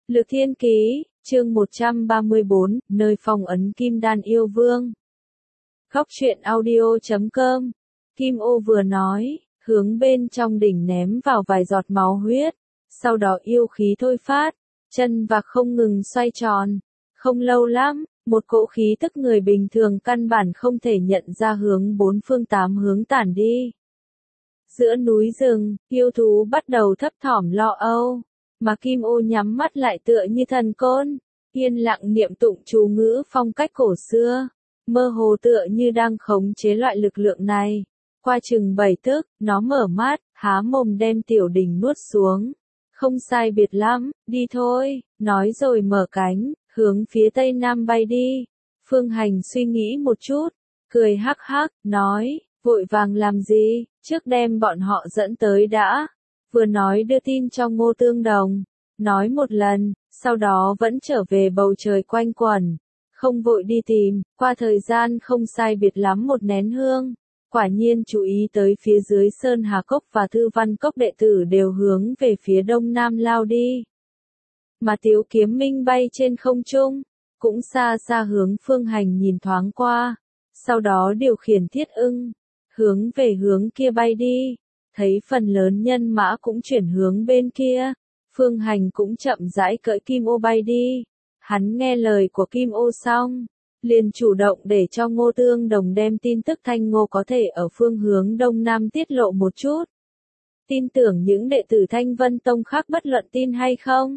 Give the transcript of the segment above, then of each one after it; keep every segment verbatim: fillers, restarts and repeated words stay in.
Lược Thiên Ký, chương một trăm ba mươi bốn, nơi phong ấn Kim Đan yêu vương. Góc truyện audio chấm com. Kim Ô vừa nói, hướng bên trong đỉnh ném vào vài giọt máu huyết, sau đó yêu khí thôi phát, chân vạc không ngừng xoay tròn. Không lâu lắm, một cỗ khí tức người bình thường căn bản không thể nhận ra hướng bốn phương tám hướng tản đi. Giữa núi rừng, yêu thú bắt đầu thấp thỏm lo âu, mà Kim Ô nhắm mắt lại tựa như thần côn, yên lặng niệm tụng chú ngữ phong cách cổ xưa, mơ hồ tựa như đang khống chế loại lực lượng này. Qua chừng bảy tức, nó mở mắt, há mồm đem tiểu đỉnh nuốt xuống. Không sai biệt lắm, đi thôi, nói rồi mở cánh, hướng phía tây nam bay đi. Phương Hành suy nghĩ một chút, cười hắc hắc, nói, vội vàng làm gì, trước đem bọn họ dẫn tới đã. Vừa nói đưa tin cho Ngô Tương Đồng, nói một lần, sau đó vẫn trở về bầu trời quanh quẩn, không vội đi tìm. Qua thời gian không sai biệt lắm một nén hương, quả nhiên chú ý tới phía dưới Sơn Hà Cốc và Thư Văn Cốc đệ tử đều hướng về phía đông nam lao đi. Mà Tiếu Kiếm Minh bay trên không trung, cũng xa xa hướng Phương Hành nhìn thoáng qua, sau đó điều khiển Thiết Ưng, hướng về hướng kia bay đi. Thấy phần lớn nhân mã cũng chuyển hướng bên kia, Phương Hành cũng chậm rãi cưỡi Kim Ô bay đi. Hắn nghe lời của Kim Ô xong, liền chủ động để cho Ngô Tương Đồng đem tin tức Thanh Ngô có thể ở phương hướng đông nam tiết lộ một chút. Tin tưởng những đệ tử Thanh Vân Tông khác bất luận tin hay không,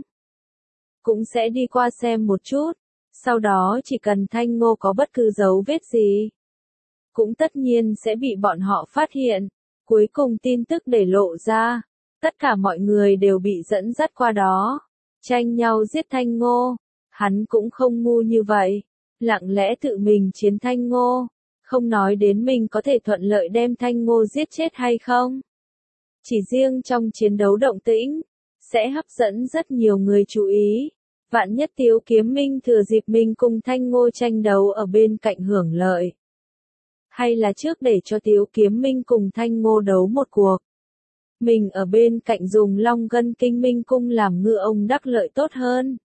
cũng sẽ đi qua xem một chút, sau đó chỉ cần Thanh Ngô có bất cứ dấu vết gì, cũng tất nhiên sẽ bị bọn họ phát hiện. Cuối cùng tin tức để lộ ra, tất cả mọi người đều bị dẫn dắt qua đó, tranh nhau giết Thanh Ngô. Hắn cũng không ngu như vậy, lặng lẽ tự mình chiến Thanh Ngô, không nói đến mình có thể thuận lợi đem Thanh Ngô giết chết hay không. Chỉ riêng trong chiến đấu động tĩnh, sẽ hấp dẫn rất nhiều người chú ý. Vạn nhất Tiếu Kiếm Minh thừa dịp mình cùng Thanh Ngô tranh đấu ở bên cạnh hưởng lợi. Hay là trước để cho Tiếu Kiếm Minh cùng Thanh Ngô đấu một cuộc. Mình ở bên cạnh dùng Long Ngân Kinh Minh Cung làm ngựa ông đắc lợi tốt hơn.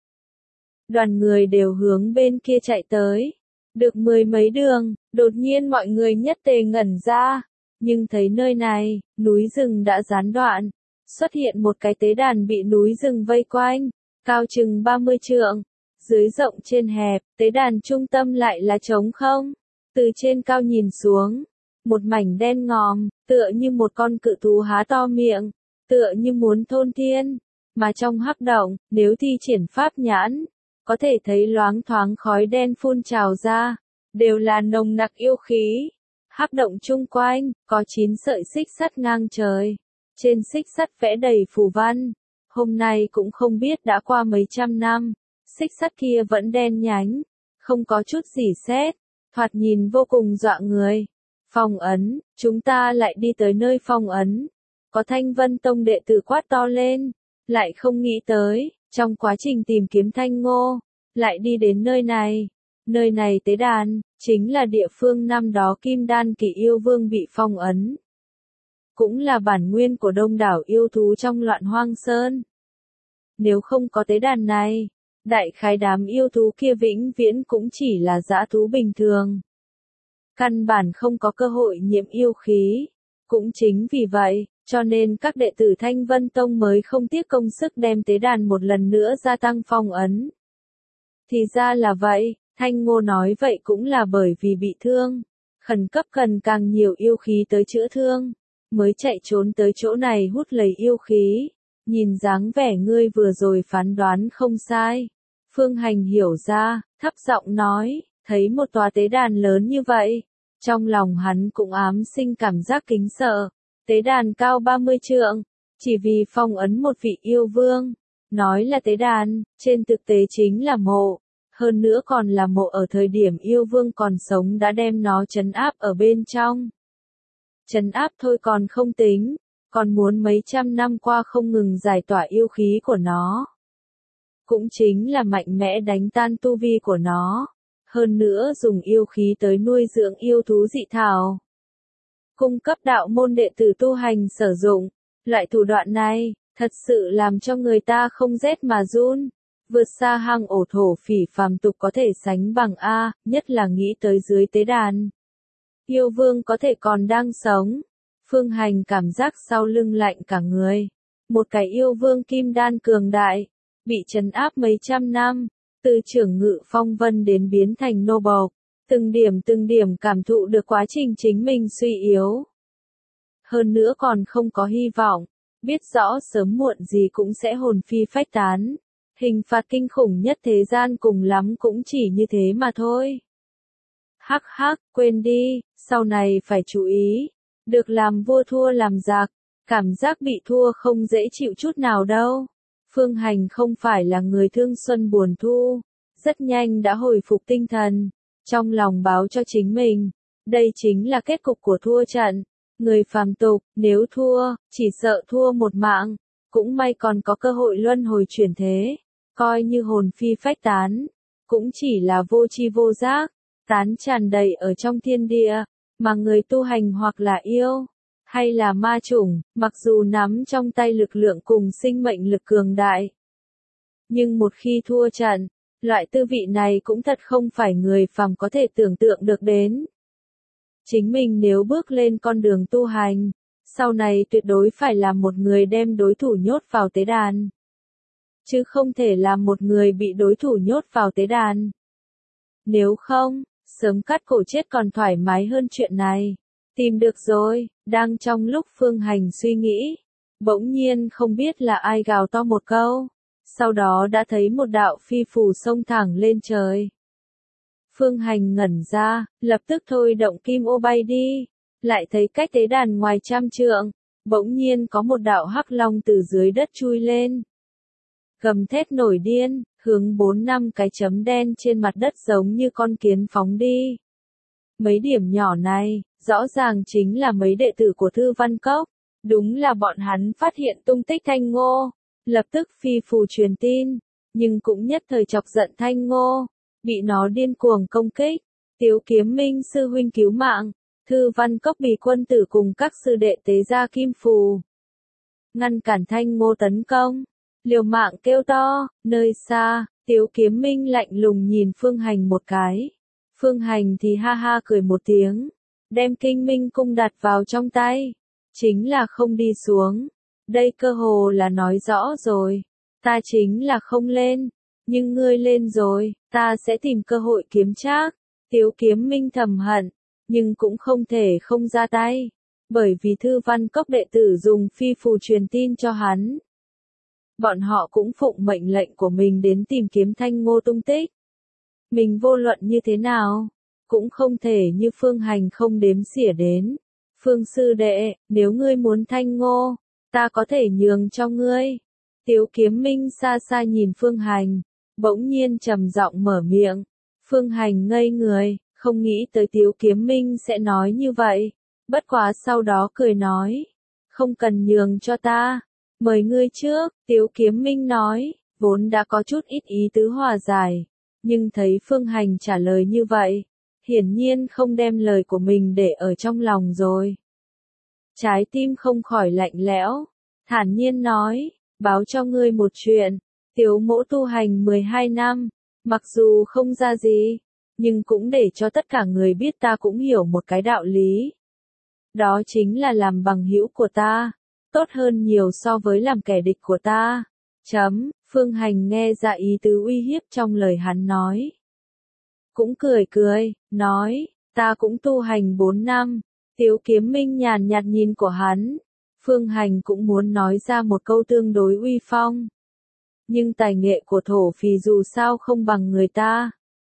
Đoàn người đều hướng bên kia chạy tới. Được mười mấy đường, đột nhiên mọi người nhất tề ngẩn ra. Nhưng thấy nơi này, núi rừng đã gián đoạn. Xuất hiện một cái tế đàn bị núi rừng vây quanh, cao chừng ba mươi trượng. Dưới rộng trên hẹp, tế đàn trung tâm lại là trống không. Từ trên cao nhìn xuống, một mảnh đen ngòm, tựa như một con cự thú há to miệng, tựa như muốn thôn thiên. Mà trong hắc động, nếu thi triển pháp nhãn, có thể thấy loáng thoáng khói đen phun trào ra, đều là nồng nặc yêu khí. Hắc động chung quanh, có chín sợi xích sắt ngang trời. Trên xích sắt vẽ đầy phù văn. Hôm nay cũng không biết đã qua mấy trăm năm, xích sắt kia vẫn đen nhánh, không có chút gì sét, thoạt nhìn vô cùng dọa người. Phong ấn, chúng ta lại đi tới nơi phong ấn. Có Thanh Vân Tông đệ tử quát to lên, lại không nghĩ tới, trong quá trình tìm kiếm Thanh Ngô, lại đi đến nơi này. Nơi này tế đàn, chính là địa phương năm đó Kim Đan kỳ yêu vương bị phong ấn. Cũng là bản nguyên của đông đảo yêu thú trong loạn hoang sơn. Nếu không có tế đàn này, đại khái đám yêu thú kia vĩnh viễn cũng chỉ là dã thú bình thường. Căn bản không có cơ hội nhiễm yêu khí. Cũng chính vì vậy, cho nên các đệ tử Thanh Vân Tông mới không tiếc công sức đem tế đàn một lần nữa gia tăng phong ấn. Thì ra là vậy, Thanh Ngô nói vậy cũng là bởi vì bị thương, khẩn cấp cần càng nhiều yêu khí tới chữa thương, mới chạy trốn tới chỗ này hút lấy yêu khí. Nhìn dáng vẻ ngươi vừa rồi phán đoán không sai. Phương Hành hiểu ra, thấp giọng nói, thấy một tòa tế đàn lớn như vậy, trong lòng hắn cũng ám sinh cảm giác kính sợ. Tế đàn cao ba mươi trượng, chỉ vì phong ấn một vị yêu vương. Nói là tế đàn, trên thực tế chính là mộ. Hơn nữa còn là mộ ở thời điểm yêu vương còn sống đã đem nó trấn áp ở bên trong. Trấn áp thôi còn không tính, còn muốn mấy trăm năm qua không ngừng giải tỏa yêu khí của nó. Cũng chính là mạnh mẽ đánh tan tu vi của nó. Hơn nữa dùng yêu khí tới nuôi dưỡng yêu thú dị thảo. Cung cấp đạo môn đệ tử tu hành sử dụng. Loại thủ đoạn này, thật sự làm cho người ta không rét mà run. vượt xa hang ổ thổ phỉ phàm tục có thể sánh bằng A, nhất là nghĩ tới dưới tế đàn. Yêu vương có thể còn đang sống. Phương Hành cảm giác sau lưng lạnh cả người. Một cái yêu vương kim đan cường đại, bị trấn áp mấy trăm năm, từ trưởng ngự phong vân đến biến thành nô bộc, từng điểm từng điểm cảm thụ được quá trình chính mình suy yếu. Hơn nữa còn không có hy vọng, biết rõ sớm muộn gì cũng sẽ hồn phi phách tán. Hình phạt kinh khủng nhất thế gian cùng lắm cũng chỉ như thế mà thôi. Hắc hắc, quên đi, sau này phải chú ý. Được làm vua thua làm giặc, cảm giác bị thua không dễ chịu chút nào đâu. Phương Hành không phải là người thương xuân buồn thu, rất nhanh đã hồi phục tinh thần, trong lòng báo cho chính mình, đây chính là kết cục của thua trận. Người phàm tục, nếu thua, chỉ sợ thua một mạng, cũng may còn có cơ hội luân hồi chuyển thế, coi như hồn phi phách tán, cũng chỉ là vô tri vô giác, tán tràn đầy ở trong thiên địa, mà người tu hành hoặc là yêu, hay là ma chủng, mặc dù nắm trong tay lực lượng cùng sinh mệnh lực cường đại. Nhưng một khi thua trận, loại tư vị này cũng thật không phải người phàm có thể tưởng tượng được đến. Chính mình nếu bước lên con đường tu hành, sau này tuyệt đối phải là một người đem đối thủ nhốt vào tế đàn. Chứ không thể là một người bị đối thủ nhốt vào tế đàn. Nếu không, sớm cắt cổ chết còn thoải mái hơn chuyện này. Tìm được rồi, đang trong lúc Phương Hành suy nghĩ, bỗng nhiên không biết là ai gào to một câu, sau đó đã thấy một đạo phi phù xông thẳng lên trời. Phương Hành ngẩn ra, lập tức thôi động kim ô bay đi, lại thấy cách tế đàn ngoài trăm trượng, bỗng nhiên có một đạo hắc long từ dưới đất chui lên. Gầm thét nổi điên, hướng bốn năm cái chấm đen trên mặt đất giống như con kiến phóng đi. Mấy điểm nhỏ này, rõ ràng chính là mấy đệ tử của Thư Văn Cốc, đúng là bọn hắn phát hiện tung tích Thanh Ngô, lập tức phi phù truyền tin, nhưng cũng nhất thời chọc giận Thanh Ngô, bị nó điên cuồng công kích. Tiếu Kiếm Minh sư huynh cứu mạng, Thư Văn Cốc bị quân tử cùng các sư đệ tế ra kim phù, ngăn cản Thanh Ngô tấn công. Liều mạng kêu to, nơi xa, Tiếu Kiếm Minh lạnh lùng nhìn Phương Hành một cái. Phương Hành thì ha ha cười một tiếng, đem Kinh Minh cung đặt vào trong tay. Chính là không đi xuống. Đây cơ hồ là nói rõ rồi. Ta chính là không lên, nhưng ngươi lên rồi, ta sẽ tìm cơ hội kiếm trác. Tiếu Kiếm Minh thầm hận, nhưng cũng không thể không ra tay. Bởi vì Thư Văn Cốc đệ tử dùng phi phù truyền tin cho hắn. Bọn họ cũng phụng mệnh lệnh của mình đến tìm kiếm Thanh Ngô tung tích. Mình vô luận như thế nào, cũng không thể như Phương Hành không đếm xỉa đến. Phương sư đệ, nếu ngươi muốn Thanh Ngô, ta có thể nhường cho ngươi. Tiếu Kiếm Minh xa xa nhìn Phương Hành, bỗng nhiên trầm giọng mở miệng. Phương Hành ngây người, không nghĩ tới Tiếu Kiếm Minh sẽ nói như vậy. Bất quá sau đó cười nói, không cần nhường cho ta. Mời ngươi trước, Tiếu Kiếm Minh nói, vốn đã có chút ít ý tứ hòa giải, nhưng thấy Phương Hành trả lời như vậy, hiển nhiên không đem lời của mình để ở trong lòng rồi. Trái tim không khỏi lạnh lẽo, thản nhiên nói, báo cho ngươi một chuyện, Tiếu mỗ tu hành mười hai năm, mặc dù không ra gì, nhưng cũng để cho tất cả người biết ta cũng hiểu một cái đạo lý. Đó chính là làm bằng hữu của ta. Tốt hơn nhiều so với làm kẻ địch của ta. Chấm, Phương Hành nghe ra ý tứ uy hiếp trong lời hắn nói. Cũng cười cười, nói, ta cũng tu hành bốn năm. Tiếu Kiếm Minh nhàn nhạt nhìn của hắn. Phương Hành cũng muốn nói ra một câu tương đối uy phong. Nhưng tài nghệ của thổ phỉ dù sao không bằng người ta.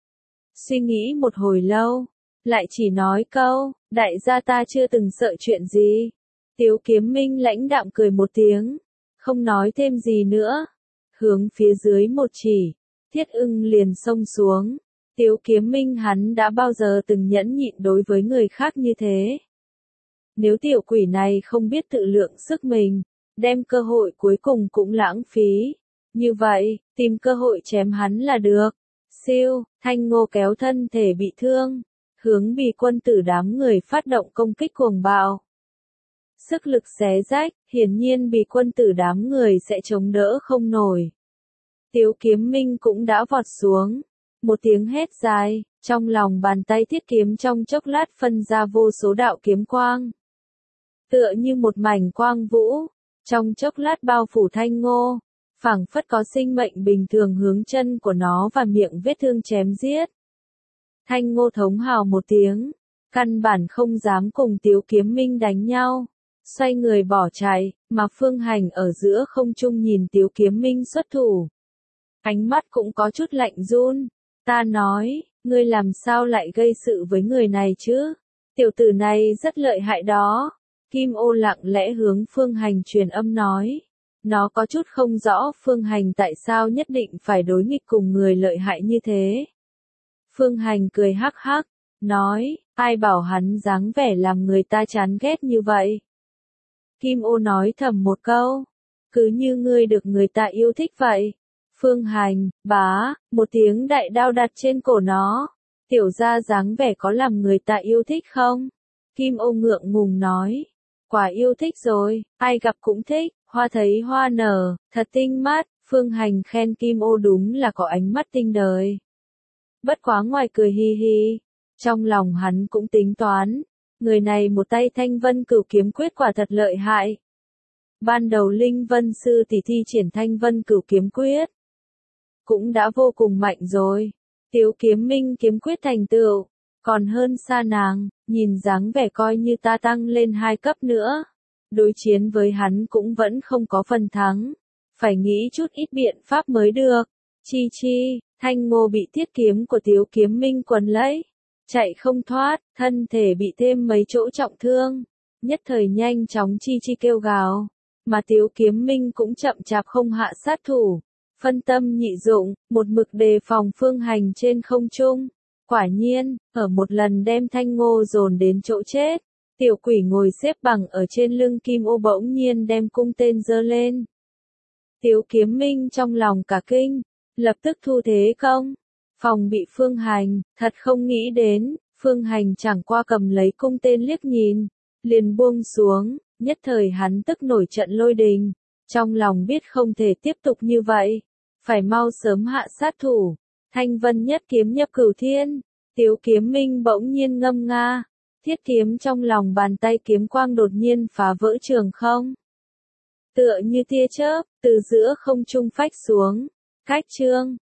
Suy nghĩ một hồi lâu, lại chỉ nói câu, đại gia ta chưa từng sợ chuyện gì. Tiếu Kiếm Minh lãnh đạm cười một tiếng, không nói thêm gì nữa. Hướng phía dưới một chỉ, Thiết Ưng liền xông xuống. Tiếu Kiếm Minh hắn đã bao giờ từng nhẫn nhịn đối với người khác như thế. Nếu tiểu quỷ này không biết tự lượng sức mình, đem cơ hội cuối cùng cũng lãng phí. Như vậy, tìm cơ hội chém hắn là được. Siêu, Thanh Ngô kéo thân thể bị thương, hướng Bì quân tử đám người phát động công kích cuồng bạo. Sức lực xé rách, hiển nhiên Bì quân tử đám người sẽ chống đỡ không nổi. Tiếu Kiếm Minh cũng đã vọt xuống. Một tiếng hét dài, trong lòng bàn tay thiết kiếm trong chốc lát phân ra vô số đạo kiếm quang. Tựa như một mảnh quang vũ, trong chốc lát bao phủ Thanh Ngô, phảng phất có sinh mệnh bình thường hướng chân của nó và miệng vết thương chém giết. Thanh Ngô thống hào một tiếng, căn bản không dám cùng Tiếu Kiếm Minh đánh nhau, xoay người bỏ chạy, mà Phương Hành ở giữa không trung nhìn Tiếu Kiếm Minh xuất thủ. Ánh mắt cũng có chút lạnh run, ta nói, ngươi làm sao lại gây sự với người này chứ? Tiểu tử này rất lợi hại đó. Kim Ô lặng lẽ hướng Phương Hành truyền âm nói. Nó có chút không rõ Phương Hành tại sao nhất định phải đối nghịch cùng người lợi hại như thế. Phương Hành cười hắc hắc, nói, ai bảo hắn dáng vẻ làm người ta chán ghét như vậy. Kim Ô nói thầm một câu, cứ như ngươi được người ta yêu thích vậy. Phương Hành, bá, một tiếng đại đao đặt trên cổ nó. Tiểu gia dáng vẻ có làm người ta yêu thích không? Kim Ô ngượng ngùng nói. Quả yêu thích rồi, ai gặp cũng thích, hoa thấy hoa nở, thật tinh mắt. Phương Hành khen Kim Ô đúng là có ánh mắt tinh đời. Bất quá ngoài cười hi hi, trong lòng hắn cũng tính toán. Người này một tay Thanh Vân Cửu Kiếm Quyết quả thật lợi hại. Ban đầu Linh Vân Sư tỷ thi triển Thanh Vân Cửu Kiếm Quyết cũng đã vô cùng mạnh rồi. Tiếu Kiếm Minh kiếm quyết thành tựu, còn hơn xa nàng, nhìn dáng vẻ coi như ta tăng lên hai cấp nữa. Đối chiến với hắn cũng vẫn không có phần thắng, phải nghĩ chút ít biện pháp mới được. Chi chi, Thanh Ngô bị thiết kiếm của Tiếu Kiếm Minh quấn lấy, chạy không thoát, thân thể bị thêm mấy chỗ trọng thương, nhất thời nhanh chóng chi chi kêu gào, mà Tiếu Kiếm Minh cũng chậm chạp không hạ sát thủ. Phân tâm nhị dụng, một mực đề phòng Phương Hành trên không trung. Quả nhiên, ở một lần đem Thanh Ngô dồn đến chỗ chết, tiểu quỷ ngồi xếp bằng ở trên lưng Kim Ô bỗng nhiên đem cung tên giơ lên. Tiếu Kiếm Minh trong lòng cả kinh, lập tức thu thế công, phòng bị Phương Hành, thật không nghĩ đến, Phương Hành chẳng qua cầm lấy cung tên liếc nhìn, liền buông xuống, nhất thời hắn tức nổi trận lôi đình, trong lòng biết không thể tiếp tục như vậy. Phải mau sớm hạ sát thủ. Thanh Vân nhất kiếm nhập cửu thiên. Tiếu Kiếm Minh bỗng nhiên ngâm nga. Thiết kiếm trong lòng bàn tay kiếm quang đột nhiên phá vỡ trường không. Tựa như tia chớp, từ giữa không trung phách xuống. Cách chương.